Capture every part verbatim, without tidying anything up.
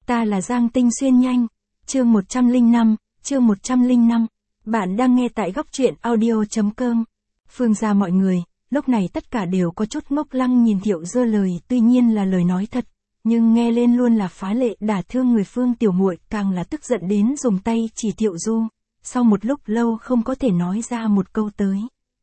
Ta là Giang Tinh Xuyên nhanh. Chương một trăm lẻ năm, chương một trăm lẻ năm. Bạn đang nghe tại góc truyện audio.com. Phương gia mọi người, lúc này tất cả đều có chút ngốc lăng nhìn Thiệu Dư lời, tuy nhiên là lời nói thật, nhưng nghe lên luôn là phá lệ đả thương người. Phương tiểu muội càng là tức giận đến dùng tay chỉ Thiệu Du, sau một lúc lâu không có thể nói ra một câu tới.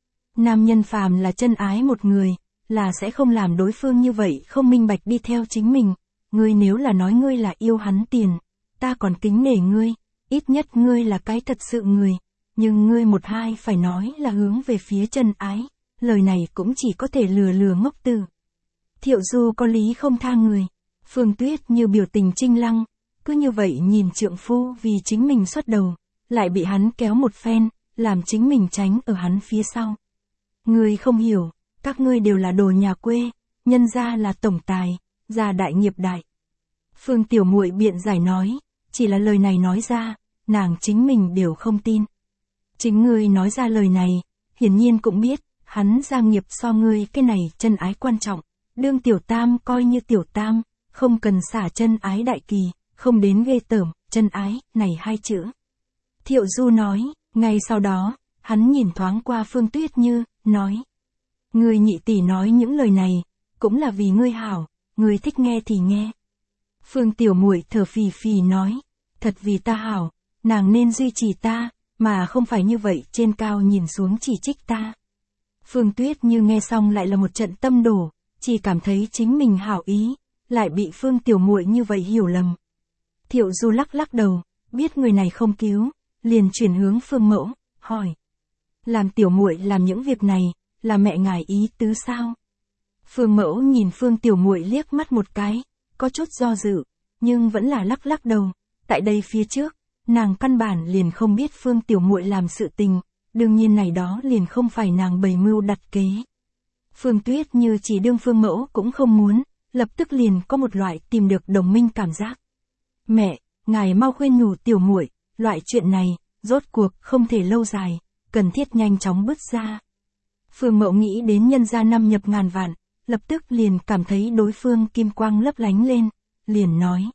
Nam nhân phàm là chân ái một người, là sẽ không làm đối phương như vậy không minh bạch đi theo chính mình. Ngươi nếu là nói ngươi là yêu hắn tiền, ta còn kính nể ngươi, ít nhất ngươi là cái thật sự người, nhưng ngươi một hai phải nói là hướng về phía chân ái, lời này cũng chỉ có thể lừa lừa ngốc tử. Thiệu Du có lý không tha người. Phương Tuyết như biểu tình trinh lăng, cứ như vậy nhìn trượng phu vì chính mình xuất đầu, lại bị hắn kéo một phen, làm chính mình tránh ở hắn phía sau. Ngươi không hiểu, các ngươi đều là đồ nhà quê, nhân gia là tổng tài, gia đại nghiệp đại. Phương tiểu muội biện giải nói, chỉ là lời này nói ra, nàng chính mình đều không tin. Chính ngươi nói ra lời này, hiển nhiên cũng biết, hắn gia nghiệp so ngươi cái này chân ái quan trọng, đương tiểu tam coi như tiểu tam, không cần xả chân ái đại kỳ, không đến ghê tởm, chân ái, này hai chữ. Thiệu Du nói, ngay sau đó, hắn nhìn thoáng qua Phương Tuyết Như, nói. Ngươi nhị tỷ nói những lời này, cũng là vì ngươi hảo, ngươi thích nghe thì nghe. Phương tiểu muội thở phì phì nói, thật vì ta hảo, nàng nên duy trì ta, mà không phải như vậy trên cao nhìn xuống chỉ trích ta. Phương Tuyết Như nghe xong lại là một trận tâm đổ, chỉ cảm thấy chính mình hảo ý, lại bị Phương tiểu muội như vậy hiểu lầm. Thiệu Du lắc lắc đầu, biết người này không cứu, liền chuyển hướng Phương mẫu, hỏi. Làm tiểu muội làm những việc này, là mẹ ngài ý tứ sao? Phương mẫu nhìn Phương tiểu muội liếc mắt một cái, có chút do dự, nhưng vẫn là lắc lắc đầu. Tại đây phía trước, nàng căn bản liền không biết Phương tiểu muội làm sự tình, đương nhiên này đó liền không phải nàng bày mưu đặt kế. Phương Tuyết Như chỉ đương Phương mẫu cũng không muốn, lập tức liền có một loại tìm được đồng minh cảm giác. Mẹ, ngài mau khuyên nhủ tiểu muội, loại chuyện này, rốt cuộc không thể lâu dài, cần thiết nhanh chóng bứt ra. Phương mẫu nghĩ đến nhân gia năm nhập ngàn vạn, lập tức liền cảm thấy đối phương kim quang lấp lánh lên, liền nói.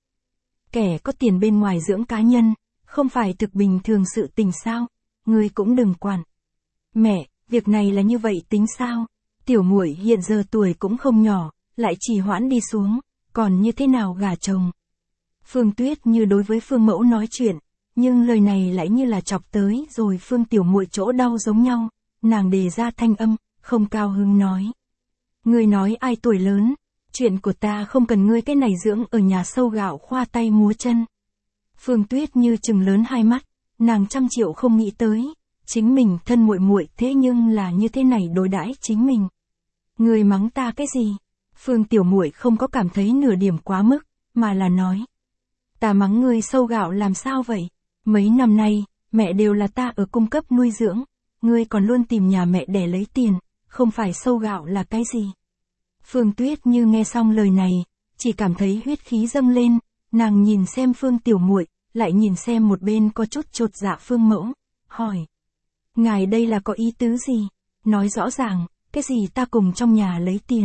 Kẻ có tiền bên ngoài dưỡng cá nhân, không phải thực bình thường sự tình sao, ngươi cũng đừng quản. Mẹ, việc này là như vậy tính sao? Tiểu muội hiện giờ tuổi cũng không nhỏ, lại trì hoãn đi xuống, còn như thế nào gả chồng? Phương Tuyết Như đối với Phương mẫu nói chuyện, nhưng lời này lại như là chọc tới rồi Phương tiểu muội chỗ đau giống nhau, nàng đề ra thanh âm, không cao hứng nói. Ngươi nói ai tuổi lớn, chuyện của ta không cần ngươi cái này dưỡng ở nhà sâu gạo khoa tay múa chân. Phương Tuyết Như trừng lớn hai mắt, nàng trăm triệu không nghĩ tới, chính mình thân muội muội thế nhưng là như thế này đối đãi chính mình. Ngươi mắng ta cái gì? Phương tiểu muội không có cảm thấy nửa điểm quá mức, mà là nói. Ta mắng ngươi sâu gạo làm sao vậy? Mấy năm nay, mẹ đều là ta ở cung cấp nuôi dưỡng, ngươi còn luôn tìm nhà mẹ để lấy tiền, không phải sâu gạo là cái gì? Phương Tuyết Như nghe xong lời này, chỉ cảm thấy huyết khí dâng lên, nàng nhìn xem Phương tiểu muội, lại nhìn xem một bên có chút chột dạ Phương mẫu, hỏi. Ngài đây là có ý tứ gì? Nói rõ ràng, cái gì ta cùng trong nhà lấy tiền?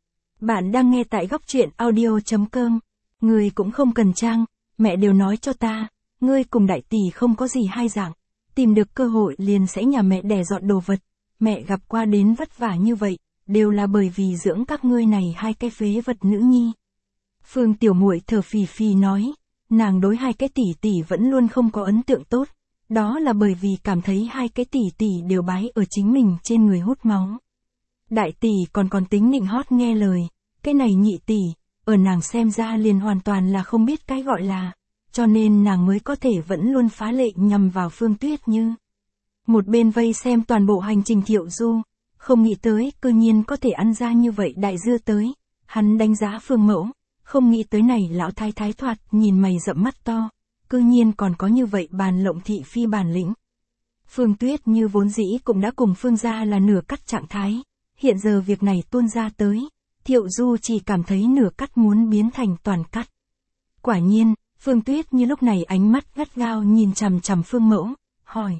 Bạn đang nghe tại góc truyện audio.com, ngươi cũng không cần trang, mẹ đều nói cho ta, ngươi cùng đại tỷ không có gì hai dạng, tìm được cơ hội liền sẽ nhà mẹ đẻ dọn đồ vật, mẹ gặp qua đến vất vả như vậy, đều là bởi vì dưỡng các ngươi này hai cái phế vật nữ nhi. Phương tiểu muội thở phì phì nói, nàng đối hai cái tỷ tỷ vẫn luôn không có ấn tượng tốt, đó là bởi vì cảm thấy hai cái tỷ tỷ đều bái ở chính mình trên người hút máu. Đại tỷ còn còn tính nịnh hót nghe lời, cái này nhị tỷ, ở nàng xem ra liền hoàn toàn là không biết cái gọi là, cho nên nàng mới có thể vẫn luôn phá lệ nhằm vào Phương Tuyết Như. Một bên vây xem toàn bộ hành trình Thiệu Du, không nghĩ tới cư nhiên có thể ăn ra như vậy đại dưa tới, hắn đánh giá Phương mẫu, không nghĩ tới này lão thái thái thoạt nhìn mày rậm mắt to, cư nhiên còn có như vậy bàn lộng thị phi bản lĩnh. Phương Tuyết Như vốn dĩ cũng đã cùng Phương gia là nửa cắt trạng thái, hiện giờ việc này tuôn ra tới, Thiệu Du chỉ cảm thấy nửa cắt muốn biến thành toàn cắt. Quả nhiên, Phương Tuyết Như lúc này ánh mắt gắt gao nhìn chằm chằm Phương mẫu, hỏi.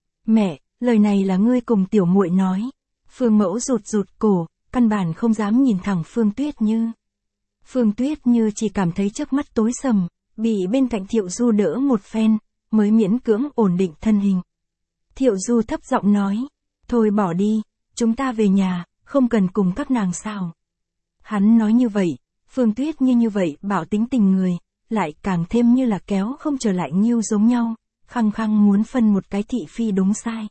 Mẹ, lời này là ngươi cùng tiểu muội nói. Phương mẫu rụt rụt cổ, căn bản không dám nhìn thẳng Phương Tuyết Như. Phương Tuyết Như chỉ cảm thấy trước mắt tối sầm, bị bên cạnh Thiệu Du đỡ một phen, mới miễn cưỡng ổn định thân hình. Thiệu Du thấp giọng nói, thôi bỏ đi, chúng ta về nhà, không cần cùng các nàng sao. Hắn nói như vậy, Phương Tuyết như như vậy bảo tính tình người, lại càng thêm như là kéo không trở lại Nghiêu giống nhau, khăng khăng muốn phân một cái thị phi đúng sai.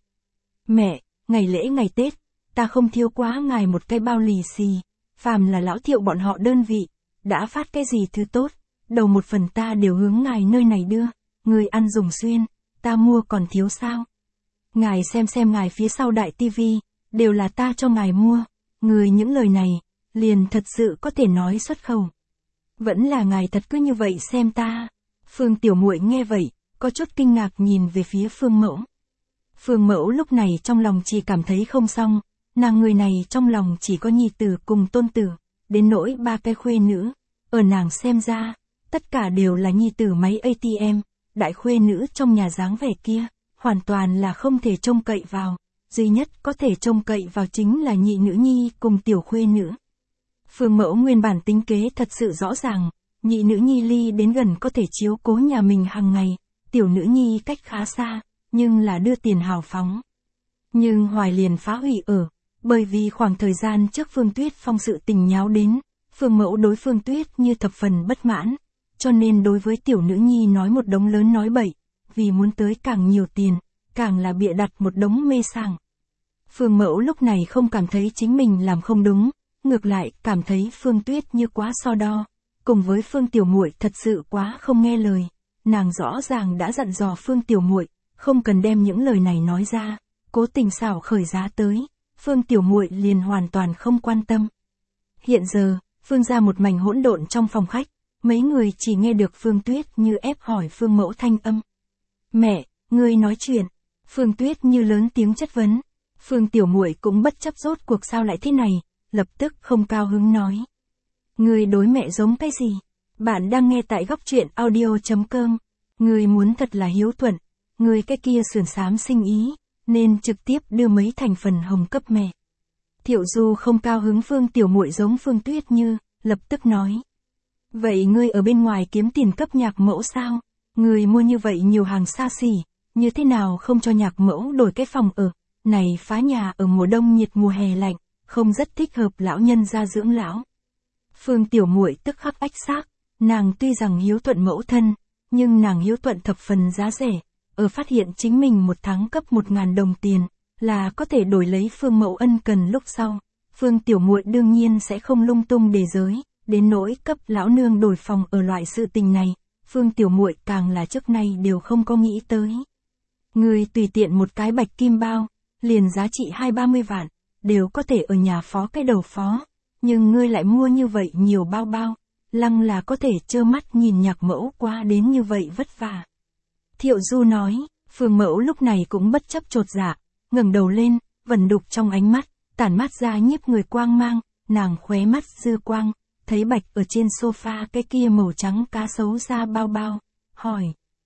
Mẹ, ngày lễ ngày Tết, ta không thiếu quá ngài một cái bao lì xì, phàm là lão Thiệu bọn họ đơn vị, đã phát cái gì thứ tốt, đầu một phần ta đều hướng ngài nơi này đưa, người ăn dùng xuyên, ta mua còn thiếu sao. Ngài xem xem ngài phía sau đại tivi, đều là ta cho ngài mua, người những lời này, liền thật sự có thể nói xuất khẩu. Vẫn là ngài thật cứ như vậy xem ta. Phương Tiểu Muội nghe vậy, có chút kinh ngạc nhìn về phía Phương Mẫu. Phương Mẫu lúc này trong lòng chỉ cảm thấy không xong, nàng người này trong lòng chỉ có nhi tử cùng tôn tử, đến nỗi ba cái khuê nữ, ở nàng xem ra, tất cả đều là nhi tử máy a tê em, đại khuê nữ trong nhà dáng vẻ kia, hoàn toàn là không thể trông cậy vào, duy nhất có thể trông cậy vào chính là nhị nữ nhi cùng tiểu khuê nữ. Phương Mẫu nguyên bản tính kế thật sự rõ ràng, nhị nữ nhi ly đến gần có thể chiếu cố nhà mình hàng ngày, tiểu nữ nhi cách khá xa, nhưng là đưa tiền hào phóng. Nhưng Hoài liền phá hủy ở, bởi vì khoảng thời gian trước Phương Tuyết Phong sự tình nháo đến, Phương Mẫu đối Phương Tuyết như thập phần bất mãn, cho nên đối với tiểu nữ nhi nói một đống lớn nói bậy, vì muốn tới càng nhiều tiền, càng là bịa đặt một đống mê sảng. Phương Mẫu lúc này không cảm thấy chính mình làm không đúng, ngược lại cảm thấy Phương Tuyết như quá so đo, cùng với Phương Tiểu Muội thật sự quá không nghe lời, nàng rõ ràng đã dặn dò Phương Tiểu Muội, không cần đem những lời này nói ra, cố tình xảo khởi giá tới, Phương Tiểu Muội liền hoàn toàn không quan tâm. Hiện giờ, Phương gia một mảnh hỗn độn trong phòng khách, mấy người chỉ nghe được Phương Tuyết như ép hỏi Phương Mẫu thanh âm. Mẹ, ngươi nói chuyện. Phương Tuyết như lớn tiếng chất vấn. Phương Tiểu Muội cũng bất chấp rốt cuộc sao lại thế này, lập tức không cao hứng nói. Ngươi đối mẹ giống cái gì? Bạn đang nghe tại góc truyện audio chấm com. Ngươi muốn thật là hiếu thuận, ngươi cái kia sườn xám sinh ý, nên trực tiếp đưa mấy thành phần hồng cấp mẹ. Thiệu Du không cao hứng Phương Tiểu Muội giống Phương Tuyết như, lập tức nói. Vậy ngươi ở bên ngoài kiếm tiền cấp nhạc mẫu sao? Ngươi mua như vậy nhiều hàng xa xỉ, như thế nào không cho nhạc mẫu đổi cái phòng ở? Này phá nhà ở mùa đông nhiệt mùa hè lạnh, không rất thích hợp lão nhân gia dưỡng lão. Phương Tiểu Muội tức khắc ách xác, nàng tuy rằng hiếu thuận mẫu thân, nhưng nàng hiếu thuận thập phần giá rẻ, ở phát hiện chính mình một tháng cấp một ngàn đồng tiền, là có thể đổi lấy Phương Mẫu ân cần lúc sau. Phương Tiểu Muội đương nhiên sẽ không lung tung đề giới, đến nỗi cấp lão nương đổi phòng ở loại sự tình này, Phương Tiểu Muội càng là trước nay đều không có nghĩ tới. Người tùy tiện một cái bạch kim bao, liền giá trị hai ba mươi vạn, đều có thể ở nhà phó cái đầu phó, nhưng ngươi lại mua như vậy nhiều bao bao, lăng là có thể trơ mắt nhìn nhạc mẫu qua đến như vậy vất vả. Thiệu Du nói, Phương Mẫu lúc này cũng bất chấp chột dạ, ngẩng đầu lên, vẩn đục trong ánh mắt, tản mát ra nhiếp người quang mang, nàng khóe mắt dư quang, thấy bạch ở trên sofa cái kia màu trắng cá sấu ra bao bao, hỏi.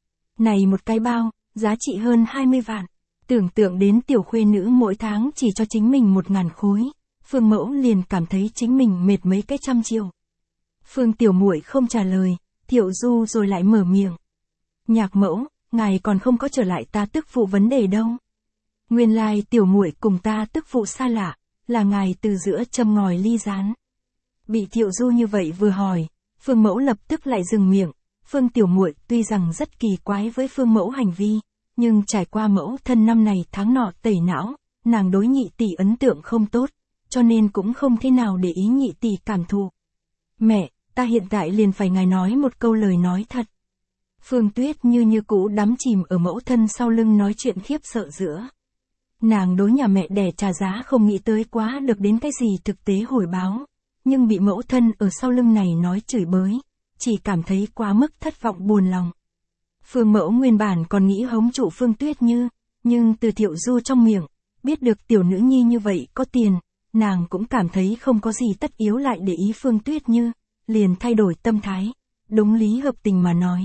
Này một cái bao, giá trị hơn hai mươi vạn, tưởng tượng đến tiểu khuê nữ mỗi tháng chỉ cho chính mình một ngàn khối, Phương Mẫu liền cảm thấy chính mình mệt mấy cái trăm triệu. Phương Tiểu Muội không trả lời, Thiệu Du rồi lại mở miệng. Nhạc mẫu, ngài còn không có trở lại ta tức phụ vấn đề đâu. Nguyên lai Tiểu Muội cùng ta tức phụ xa lạ, là ngài từ giữa châm ngòi ly gián. Bị Thiệu Du như vậy vừa hỏi, Phương Mẫu lập tức lại dừng miệng. Phương Tiểu Muội tuy rằng rất kỳ quái với Phương Mẫu hành vi, nhưng trải qua mẫu thân năm này tháng nọ tẩy não, nàng đối nhị tỷ ấn tượng không tốt, cho nên cũng không thế nào để ý nhị tỷ cảm thụ. Mẹ, ta hiện tại liền phải ngài nói một câu lời nói thật. Phương Tuyết như như cũ đắm chìm ở mẫu thân sau lưng nói chuyện khiếp sợ giữa. Nàng đối nhà mẹ đẻ trả giá không nghĩ tới quá được đến cái gì thực tế hồi báo, nhưng bị mẫu thân ở sau lưng này nói chửi bới, chỉ cảm thấy quá mức thất vọng buồn lòng. Phương Mẫu nguyên bản còn nghĩ hống trụ Phương Tuyết Như, nhưng từ Thiệu Du trong miệng, biết được tiểu nữ nhi như vậy có tiền, nàng cũng cảm thấy không có gì tất yếu lại để ý Phương Tuyết Như, liền thay đổi tâm thái, đúng lý hợp tình mà nói.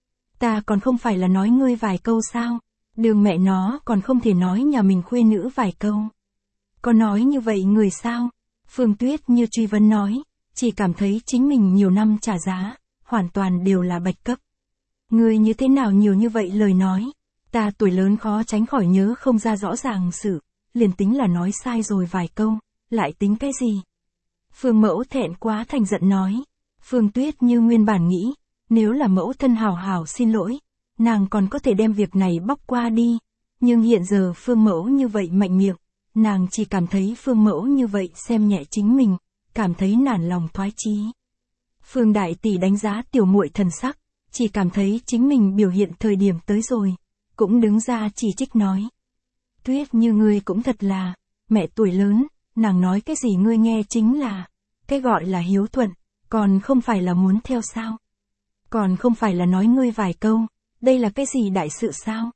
Ta còn không phải là nói ngươi vài câu sao, đường mẹ nó còn không thể nói nhà mình khuê nữ vài câu. Có nói như vậy người sao? Phương Tuyết Như truy vấn nói, chỉ cảm thấy chính mình nhiều năm trả giá, hoàn toàn đều là bạch cấp, Ngươi như thế nào nhiều như vậy lời nói, ta tuổi lớn khó tránh khỏi nhớ không ra rõ ràng sự, liền tính là nói sai rồi vài câu, lại tính cái gì? Phương Mẫu thẹn quá thành giận nói. Phương Tuyết Như nguyên bản nghĩ, nếu là mẫu thân hào hào xin lỗi, nàng còn có thể đem việc này bóc qua đi, nhưng hiện giờ Phương Mẫu như vậy mạnh miệng, nàng chỉ cảm thấy Phương Mẫu như vậy xem nhẹ chính mình, cảm thấy nản lòng thoái chí. Phương Đại Tỷ đánh giá tiểu muội thần sắc, chỉ cảm thấy chính mình biểu hiện thời điểm tới rồi, cũng đứng ra chỉ trích nói. Tuyết Như ngươi cũng thật là, mẹ tuổi lớn, nàng nói cái gì ngươi nghe chính là, cái gọi là hiếu thuận, còn không phải là muốn theo sao? Còn không phải là nói ngươi vài câu, đây là cái gì đại sự sao?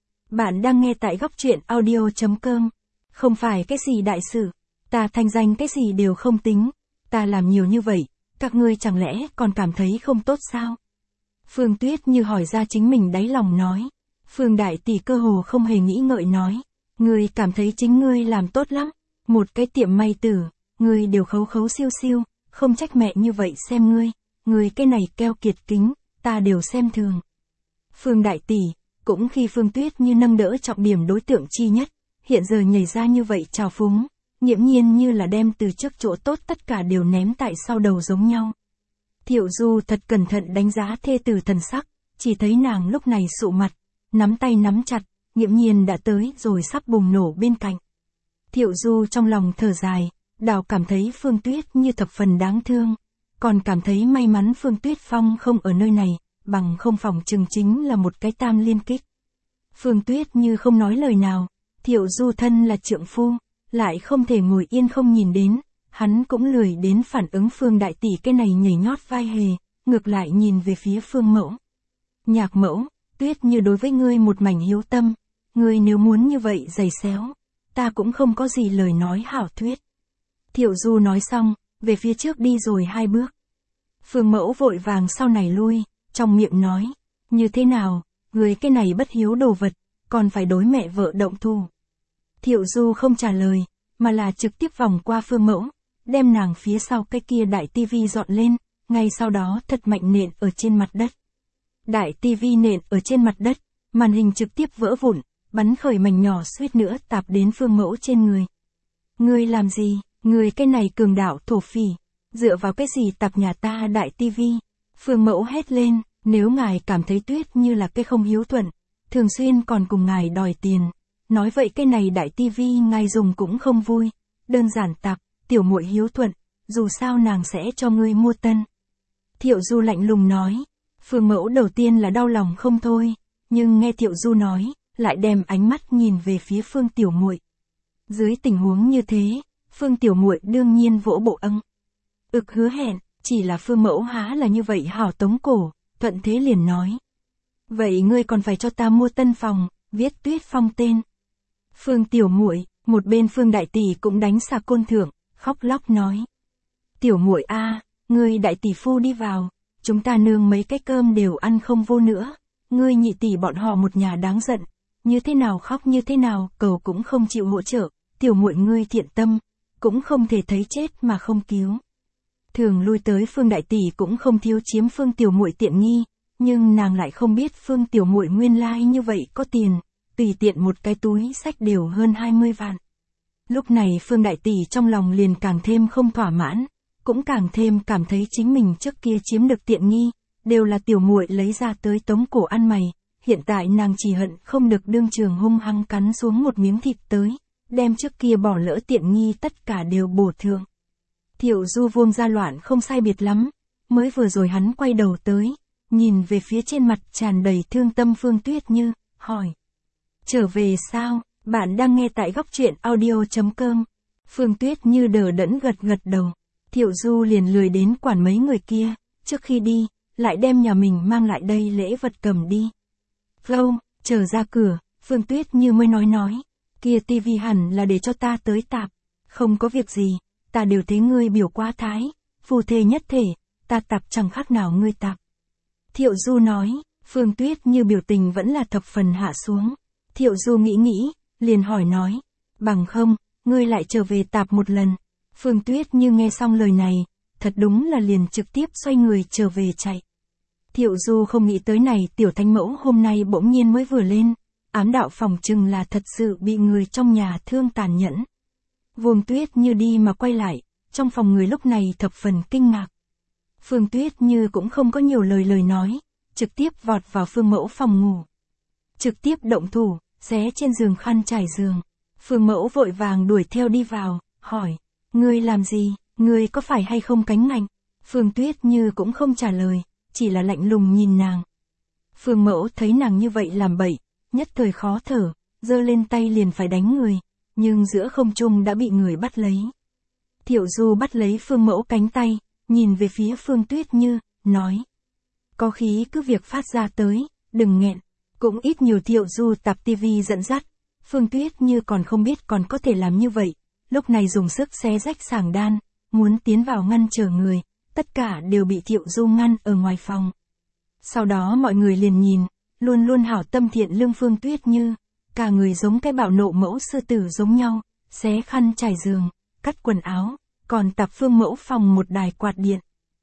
Bạn đang nghe tại góc truyện audio chấm com. Không phải cái gì đại sự, ta thanh danh cái gì đều không tính, ta làm nhiều như vậy, các ngươi chẳng lẽ còn cảm thấy không tốt sao? Phương Tuyết Như hỏi ra chính mình đáy lòng nói. Phương Đại Tỷ cơ hồ không hề nghĩ ngợi nói, ngươi cảm thấy chính ngươi làm tốt lắm, một cái tiệm may tử, ngươi đều khấu khấu siêu siêu, không trách mẹ như vậy xem ngươi, ngươi cái này keo kiệt kính, ta đều xem thường. Phương Đại Tỷ, cũng khi Phương Tuyết Như nâng đỡ trọng điểm đối tượng chi nhất, hiện giờ nhảy ra như vậy trào phúng, nghiễm nhiên như là đem từ trước chỗ tốt tất cả đều ném tại sau đầu giống nhau. Thiệu Du thật cẩn thận đánh giá thê tử thần sắc, chỉ thấy nàng lúc này sụ mặt, nắm tay nắm chặt, nghiễm nhiên đã tới rồi sắp bùng nổ bên cạnh. Thiệu Du trong lòng thở dài, đào cảm thấy Phương Tuyết Như thập phần đáng thương, còn cảm thấy may mắn Phương Tuyết Phong không ở nơi này, bằng không phòng chừng chính là một cái tam liên kích. Phương Tuyết Như không nói lời nào, Thiệu Du thân là trượng phu, lại không thể ngồi yên không nhìn đến, hắn cũng lười đến phản ứng Phương Đại Tỷ cái này nhảy nhót vai hề, ngược lại nhìn về phía Phương Mẫu. Nhạc Mẫu, Tuyết Như đối với ngươi một mảnh hiếu tâm, ngươi nếu muốn như vậy giày xéo, ta cũng không có gì lời nói hảo thuyết. Thiệu Du nói xong, về phía trước đi rồi hai bước. Phương Mẫu vội vàng sau này lui, trong miệng nói, như thế nào, ngươi cái này bất hiếu đồ vật, còn phải đối mẹ vợ động thủ. Thiệu Du không trả lời, mà là trực tiếp vòng qua Phương Mẫu, đem nàng phía sau cái kia đại tivi dọn lên, ngay sau đó thật mạnh nện ở trên mặt đất. Đại tivi nện ở trên mặt đất, màn hình trực tiếp vỡ vụn, bắn khởi mảnh nhỏ suýt nữa tạp đến Phương Mẫu trên người. Ngươi làm gì, ngươi cái này cường đạo thổ phỉ, dựa vào cái gì tạp nhà ta đại tivi? Phương Mẫu hét lên, nếu ngài cảm thấy Tuyết Như là cái không hiếu thuận, thường xuyên còn cùng ngài đòi tiền, nói vậy cái này đại tivi ngài dùng cũng không vui, đơn giản tạp, tiểu muội hiếu thuận, dù sao nàng sẽ cho ngươi mua tân. Thiệu Du lạnh lùng nói. Phương Mẫu đầu tiên là đau lòng không thôi, nhưng nghe Thiệu Du nói, lại đem ánh mắt nhìn về phía Phương tiểu muội. Dưới tình huống như thế, Phương tiểu muội đương nhiên vỗ bộ âng. Ực hứa hẹn, chỉ là Phương Mẫu há là như vậy hảo tống cổ, thuận thế liền nói. Vậy ngươi còn phải cho ta mua tân phòng, viết Tuyết Phong tên. Phương tiểu muội, một bên Phương Đại Tỷ cũng đánh xà côn thượng, khóc lóc nói. Tiểu muội a, ngươi đại tỷ phu đi vào, chúng ta nương mấy cái cơm đều ăn không vô nữa, ngươi nhị tỷ bọn họ một nhà đáng giận, như thế nào khóc như thế nào, cầu cũng không chịu hỗ trợ, tiểu muội ngươi thiện tâm, cũng không thể thấy chết mà không cứu. Thường lui tới Phương Đại Tỷ cũng không thiếu chiếm Phương tiểu muội tiện nghi, nhưng nàng lại không biết Phương tiểu muội nguyên lai like như vậy có tiền, tùy tiện một cái túi sách đều hơn hai mươi vạn. Lúc này Phương Đại Tỷ trong lòng liền càng thêm không thỏa mãn, cũng càng thêm cảm thấy chính mình trước kia chiếm được tiện nghi, đều là tiểu muội lấy ra tới tống cổ ăn mày, hiện tại nàng chỉ hận không được đương trường hung hăng cắn xuống một miếng thịt tới, đem trước kia bỏ lỡ tiện nghi tất cả đều bổ thượng. Thiệu Du vuông ra loạn không sai biệt lắm, mới vừa rồi hắn quay đầu tới, nhìn về phía trên mặt tràn đầy thương tâm Phương Tuyết Như, hỏi. Trở về sao, bạn đang nghe tại góc truyện audio chấm com. Phương Tuyết Như đờ đẫn gật gật đầu. Thiệu Du liền lười đến quản mấy người kia, trước khi đi, lại đem nhà mình mang lại đây lễ vật cầm đi. Lâu, chờ ra cửa, Phương Tuyết Như mới nói nói, kia tivi hẳn là để cho ta tới tạp, không có việc gì, ta đều thấy ngươi biểu quá thái, phù thề nhất thể, ta tạp chẳng khác nào ngươi tạp. Thiệu Du nói, Phương Tuyết Như biểu tình vẫn là thập phần hạ xuống. Thiệu Du nghĩ nghĩ, liền hỏi nói, bằng không, ngươi lại trở về tạp một lần. Phương Tuyết Như nghe xong lời này, thật đúng là liền trực tiếp xoay người trở về chạy. Thiệu Du không nghĩ tới này tiểu thánh mẫu hôm nay bỗng nhiên mới vừa lên, ám đạo phòng chừng là thật sự bị người trong nhà thương tàn nhẫn. Vương Tuyết Như đi mà quay lại, trong phòng người lúc này thập phần kinh ngạc. Phương Tuyết Như cũng không có nhiều lời lời nói, trực tiếp vọt vào Phương Mẫu phòng ngủ. Trực tiếp động thủ, xé trên giường khăn trải giường. Phương Mẫu vội vàng đuổi theo đi vào, hỏi, ngươi làm gì, ngươi có phải hay không cánh ngạnh? Phương Tuyết Như cũng không trả lời, chỉ là lạnh lùng nhìn nàng. Phương Mẫu thấy nàng như vậy làm bậy, nhất thời khó thở, giơ lên tay liền phải đánh người, nhưng giữa không trung đã bị người bắt lấy. Thiệu Du bắt lấy Phương Mẫu cánh tay, nhìn về phía Phương Tuyết Như, nói. Có khí cứ việc phát ra tới, đừng nghẹn. Cũng ít nhiều Thiệu Du tập tivi dẫn dắt. Phương Tuyết Như còn không biết còn có thể làm như vậy. Lúc này dùng sức xé rách sàng đan, muốn tiến vào ngăn trở người. Tất cả đều bị Thiệu Du ngăn ở ngoài phòng. Sau đó mọi người liền nhìn, luôn luôn hảo tâm thiện lương Phương Tuyết Như. Cả người giống cái bạo nộ mẫu sư tử giống nhau, xé khăn trải giường, cắt quần áo, còn tập Phương Mẫu phòng một đài quạt điện.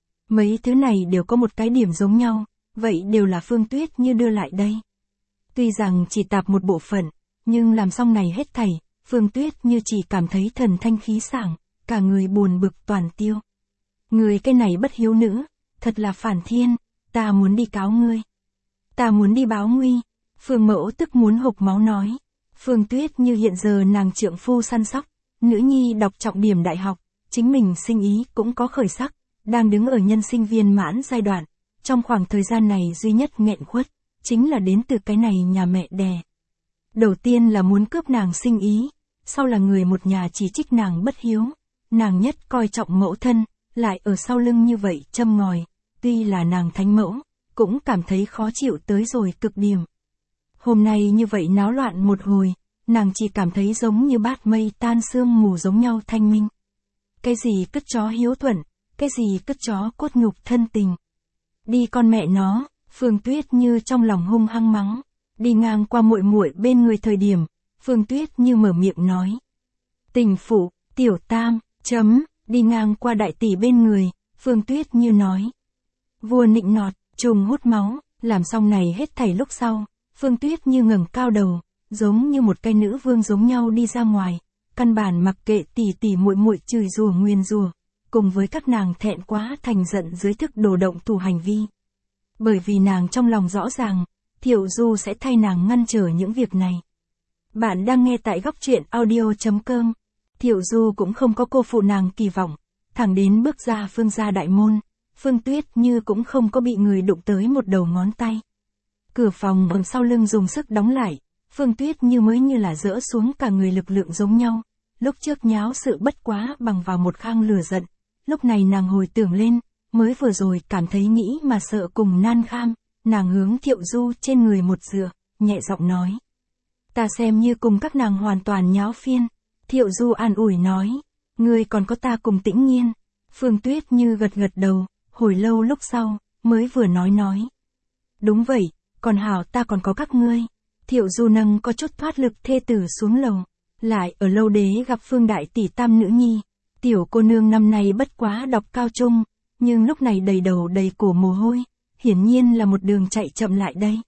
Mấy thứ này đều có một cái điểm giống nhau, vậy đều là Phương Tuyết Như đưa lại đây. Tuy rằng chỉ tạp một bộ phận, nhưng làm xong này hết thảy, Phương Tuyết Như chỉ cảm thấy thần thanh khí sảng, cả người buồn bực toàn tiêu. Người cái này bất hiếu nữ, thật là phản thiên, ta muốn đi cáo ngươi. Ta muốn đi báo nguy. Phương Mẫu tức muốn hộc máu nói. Phương Tuyết Như hiện giờ nàng trượng phu săn sóc, nữ nhi đọc trọng điểm đại học, chính mình sinh ý cũng có khởi sắc, đang đứng ở nhân sinh viên mãn giai đoạn. Trong khoảng thời gian này duy nhất nghẹn khuất, chính là đến từ cái này nhà mẹ đẻ. Đầu tiên là muốn cướp nàng sinh ý, sau là người một nhà chỉ trích nàng bất hiếu. Nàng nhất coi trọng mẫu thân, lại ở sau lưng như vậy châm ngòi, tuy là nàng thánh mẫu, cũng cảm thấy khó chịu tới rồi cực điểm. Hôm nay như vậy náo loạn một hồi, nàng chỉ cảm thấy giống như bát mây tan sương mù giống nhau thanh minh. Cái gì cất chó hiếu thuận, cái gì cất chó cốt nhục thân tình. Đi con mẹ nó, Phương Tuyết Như trong lòng hung hăng mắng. Đi ngang qua muội muội bên người thời điểm, Phương Tuyết Như mở miệng nói. Tình phụ, tiểu tam, chấm, đi ngang qua đại tỷ bên người, Phương Tuyết Như nói. Vua nịnh nọt, trùng hút máu, làm xong này hết thảy lúc sau, Phương Tuyết Như ngẩng cao đầu, giống như một cây nữ vương giống nhau đi ra ngoài, căn bản mặc kệ tỷ tỷ muội muội chửi rủa nguyền rủa, cùng với các nàng thẹn quá thành giận dưới thức đồ động thủ hành vi. Bởi vì nàng trong lòng rõ ràng, Thiệu Du sẽ thay nàng ngăn trở những việc này. Bạn đang nghe tại góc truyện audio chấm com. Thiệu Du cũng không có cô phụ nàng kỳ vọng, thẳng đến bước ra Phương gia đại môn, Phương Tuyết Như cũng không có bị người đụng tới một đầu ngón tay. Cửa phòng ở sau lưng dùng sức đóng lại, Phương Tuyết Như mới như là dỡ xuống cả người lực lượng giống nhau. Lúc trước nháo sự bất quá bằng vào một khang lửa giận, lúc này nàng hồi tưởng lên, mới vừa rồi cảm thấy nghĩ mà sợ cùng nan kham, nàng hướng Thiệu Du trên người một dựa, nhẹ giọng nói. Ta xem như cùng các nàng hoàn toàn nháo phiên. Thiệu Du an ủi nói, ngươi còn có ta cùng Tĩnh Nghiên. Phương Tuyết Như gật gật đầu, hồi lâu lúc sau, mới vừa nói nói. Đúng vậy, còn hảo ta còn có các ngươi. Thiệu Du nâng có chút thoát lực thê tử xuống lầu, lại ở lâu đế gặp Phương đại tỷ tam nữ nhi. Tiểu cô nương năm nay bất quá đọc cao trung, nhưng lúc này đầy đầu đầy cổ mồ hôi, hiển nhiên là một đường chạy chậm lại đây.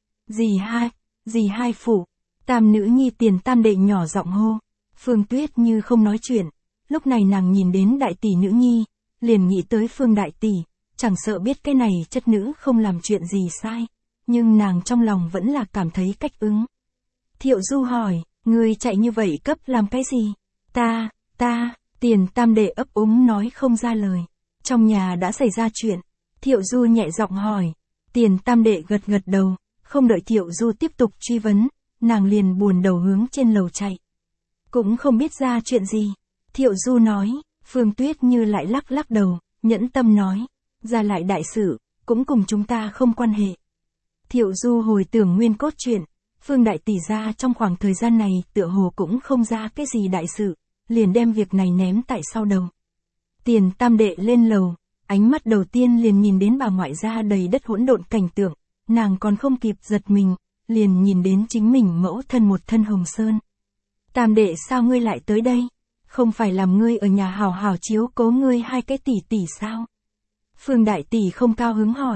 Dì hai, dì hai phụ, tam nữ nhi tiền tam đệ nhỏ giọng hô. Phương Tuyết Như không nói chuyện, lúc này nàng nhìn đến đại tỷ nữ nhi, liền nghĩ tới Phương đại tỷ, chẳng sợ biết cái này chất nữ không làm chuyện gì sai, nhưng nàng trong lòng vẫn là cảm thấy cách ứng. Thiệu Du hỏi, ngươi chạy như vậy cấp làm cái gì? Ta, ta, tiền tam đệ ấp úng nói không ra lời. Trong nhà đã xảy ra chuyện. Thiệu Du nhẹ giọng hỏi. Tiền tam đệ gật gật đầu, không đợi Thiệu Du tiếp tục truy vấn, nàng liền buồn đầu hướng trên lầu chạy. Cũng không biết ra chuyện gì. Thiệu Du nói, Phương Tuyết Như lại lắc lắc đầu, nhẫn tâm nói, ra lại đại sự, cũng cùng chúng ta không quan hệ. Thiệu Du hồi tưởng nguyên cốt truyện, Phương đại tỷ ra trong khoảng thời gian này tựa hồ cũng không ra cái gì đại sự, liền đem việc này ném tại sau đầu. Tiền tam đệ lên lầu, ánh mắt đầu tiên liền nhìn đến bà ngoại gia đầy đất hỗn độn cảnh tượng, nàng còn không kịp giật mình, liền nhìn đến chính mình mẫu thân một thân hồng sơn. Tam đệ sao ngươi lại tới đây? Không phải làm ngươi ở nhà hào hào chiếu cố ngươi hai cái tỷ tỷ sao? Phương đại tỷ không cao hứng hỏi.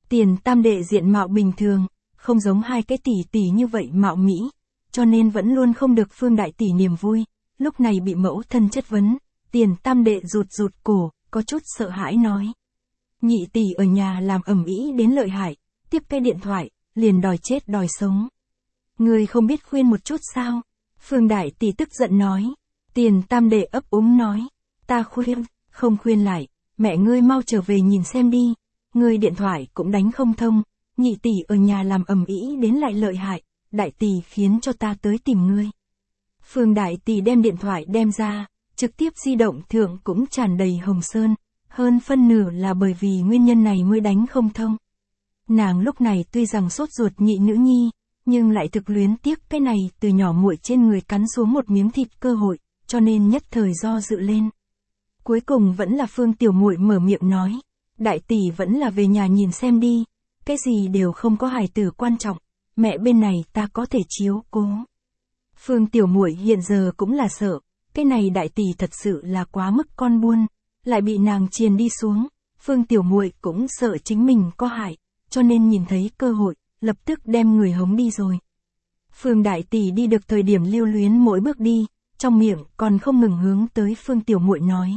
Tiền tam đệ diện mạo bình thường, không giống hai cái tỷ tỷ như vậy mạo mỹ, cho nên vẫn luôn không được Phương đại tỷ niềm vui, lúc này bị mẫu thân chất vấn, tiền tam đệ rụt rụt cổ, có chút sợ hãi nói. Nhị tỷ ở nhà làm ầm ĩ đến lợi hại, tiếp cái điện thoại, liền đòi chết đòi sống. Ngươi không biết khuyên một chút sao? Phương đại tỷ tức giận nói. Tiền tam đệ ấp úng nói. Ta khuyên, không khuyên lại, mẹ ngươi mau trở về nhìn xem đi. Ngươi điện thoại cũng đánh không thông, nhị tỷ ở nhà làm ầm ĩ đến lại lợi hại, đại tỷ khiến cho ta tới tìm ngươi. Phương đại tỷ đem điện thoại đem ra, trực tiếp di động thượng cũng tràn đầy hồng sơn, hơn phân nửa là bởi vì nguyên nhân này mới đánh không thông. Nàng lúc này tuy rằng sốt ruột nhị nữ nhi, nhưng lại thực luyến tiếc cái này từ nhỏ muội trên người cắn xuống một miếng thịt cơ hội, cho nên nhất thời do dự lên. Cuối cùng vẫn là Phương tiểu muội mở miệng nói, đại tỷ vẫn là về nhà nhìn xem đi, cái gì đều không có hài tử quan trọng, mẹ bên này ta có thể chiếu cố. Phương tiểu muội hiện giờ cũng là sợ, cái này đại tỷ thật sự là quá mức con buôn, lại bị nàng triền đi xuống, Phương tiểu muội cũng sợ chính mình có hại, cho nên nhìn thấy cơ hội, lập tức đem người hống đi rồi. Phương đại tỷ đi được thời điểm lưu luyến mỗi bước đi, trong miệng còn không ngừng hướng tới Phương tiểu muội nói.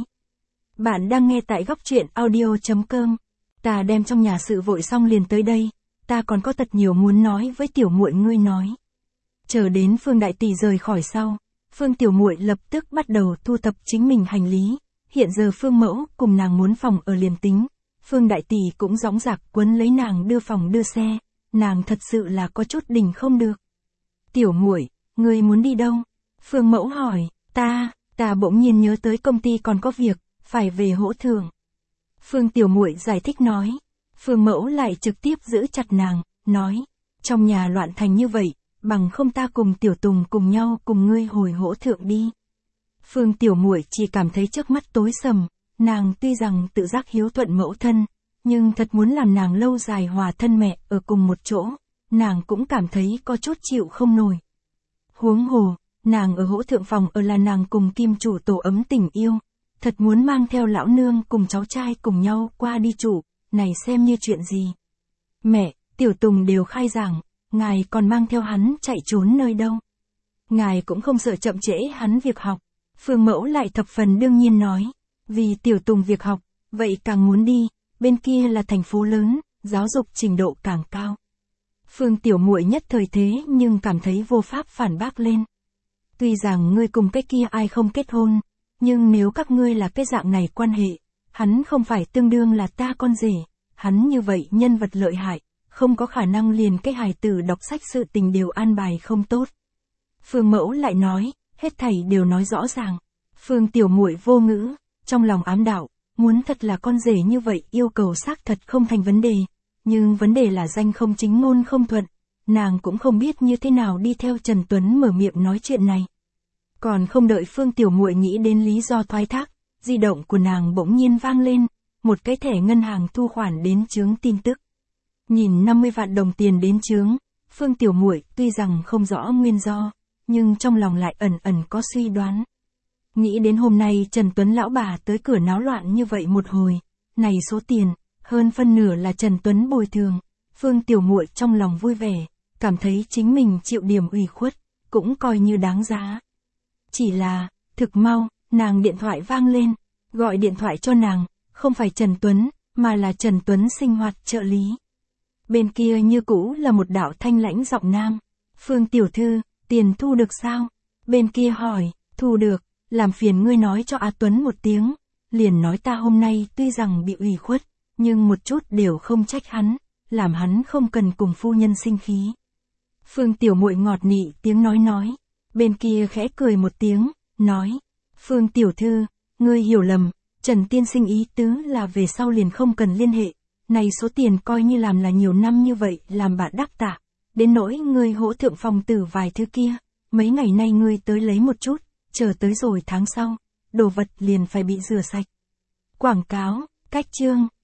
Bạn đang nghe tại góc truyện audio chấm com. Ta đem trong nhà sự vội xong liền tới đây, ta còn có thật nhiều muốn nói với tiểu muội ngươi nói. Chờ đến Phương đại tỷ rời khỏi sau, Phương tiểu muội lập tức bắt đầu thu thập chính mình hành lý, hiện giờ Phương mẫu cùng nàng muốn phòng ở liền tính, Phương đại tỷ cũng dõng dạc quấn lấy nàng đưa phòng đưa xe, nàng thật sự là có chút đình không được. Tiểu muội, ngươi muốn đi đâu? Phương mẫu hỏi, ta, ta bỗng nhiên nhớ tới công ty còn có việc, phải về hỗ thưởng. Phương tiểu muội giải thích nói, Phương mẫu lại trực tiếp giữ chặt nàng, nói, trong nhà loạn thành như vậy, bằng không ta cùng tiểu tùng cùng nhau cùng ngươi hồi hỗ thượng đi. Phương tiểu muội chỉ cảm thấy trước mắt tối sầm, nàng tuy rằng tự giác hiếu thuận mẫu thân, nhưng thật muốn làm nàng lâu dài hòa thân mẹ ở cùng một chỗ, nàng cũng cảm thấy có chút chịu không nổi. Huống hồ, nàng ở hỗ thượng phòng ở là nàng cùng kim chủ tổ ấm tình yêu, thật muốn mang theo lão nương cùng cháu trai cùng nhau qua đi chủ, này xem như chuyện gì. Mẹ, tiểu tùng đều khai giảng, ngài còn mang theo hắn chạy trốn nơi đâu. Ngài cũng không sợ chậm trễ hắn việc học. Phương mẫu lại thập phần đương nhiên nói, vì tiểu tùng việc học, vậy càng muốn đi, bên kia là thành phố lớn, giáo dục trình độ càng cao. Phương tiểu muội nhất thời thế nhưng cảm thấy vô pháp phản bác lên. Tuy rằng ngươi cùng cái kia ai không kết hôn, nhưng nếu các ngươi là cái dạng này quan hệ, hắn không phải tương đương là ta con rể, hắn như vậy nhân vật lợi hại, không có khả năng liền cái hài tử đọc sách sự tình đều an bài không tốt. Phương mẫu lại nói, hết thảy đều nói rõ ràng. Phương tiểu muội vô ngữ, trong lòng ám đạo, muốn thật là con rể như vậy yêu cầu xác thật không thành vấn đề, nhưng vấn đề là danh không chính ngôn không thuận, nàng cũng không biết như thế nào đi theo Trần Tuấn mở miệng nói chuyện này. Còn không đợi Phương tiểu muội nghĩ đến lý do thoái thác, di động của nàng bỗng nhiên vang lên, một cái thẻ ngân hàng thu khoản đến chướng tin tức. Nhìn năm mươi vạn đồng tiền đến chướng, Phương tiểu muội tuy rằng không rõ nguyên do, nhưng trong lòng lại ẩn ẩn có suy đoán. Nghĩ đến hôm nay Trần Tuấn lão bà tới cửa náo loạn như vậy một hồi, này số tiền, hơn phân nửa là Trần Tuấn bồi thường, Phương tiểu muội trong lòng vui vẻ, cảm thấy chính mình chịu điểm ủy khuất, cũng coi như đáng giá. Chỉ là, thực mau, nàng điện thoại vang lên, gọi điện thoại cho nàng, không phải Trần Tuấn, mà là Trần Tuấn sinh hoạt trợ lý. Bên kia như cũ là một đạo thanh lãnh giọng nam. Phương tiểu thư, tiền thu được sao? Bên kia hỏi, thu được, làm phiền ngươi nói cho A Tuấn một tiếng, liền nói ta hôm nay tuy rằng bị ủy khuất, nhưng một chút đều không trách hắn, làm hắn không cần cùng phu nhân sinh khí. Phương tiểu muội ngọt nị tiếng nói nói, bên kia khẽ cười một tiếng, nói, Phương tiểu thư, ngươi hiểu lầm, Trần tiên sinh ý tứ là về sau liền không cần liên hệ, này số tiền coi như làm là nhiều năm như vậy làm bạn đắc tạ, đến nỗi ngươi hỗ thượng phòng tử vài thứ kia, mấy ngày nay ngươi tới lấy một chút, chờ tới rồi tháng sau, đồ vật liền phải bị rửa sạch. Quảng cáo, cách chương.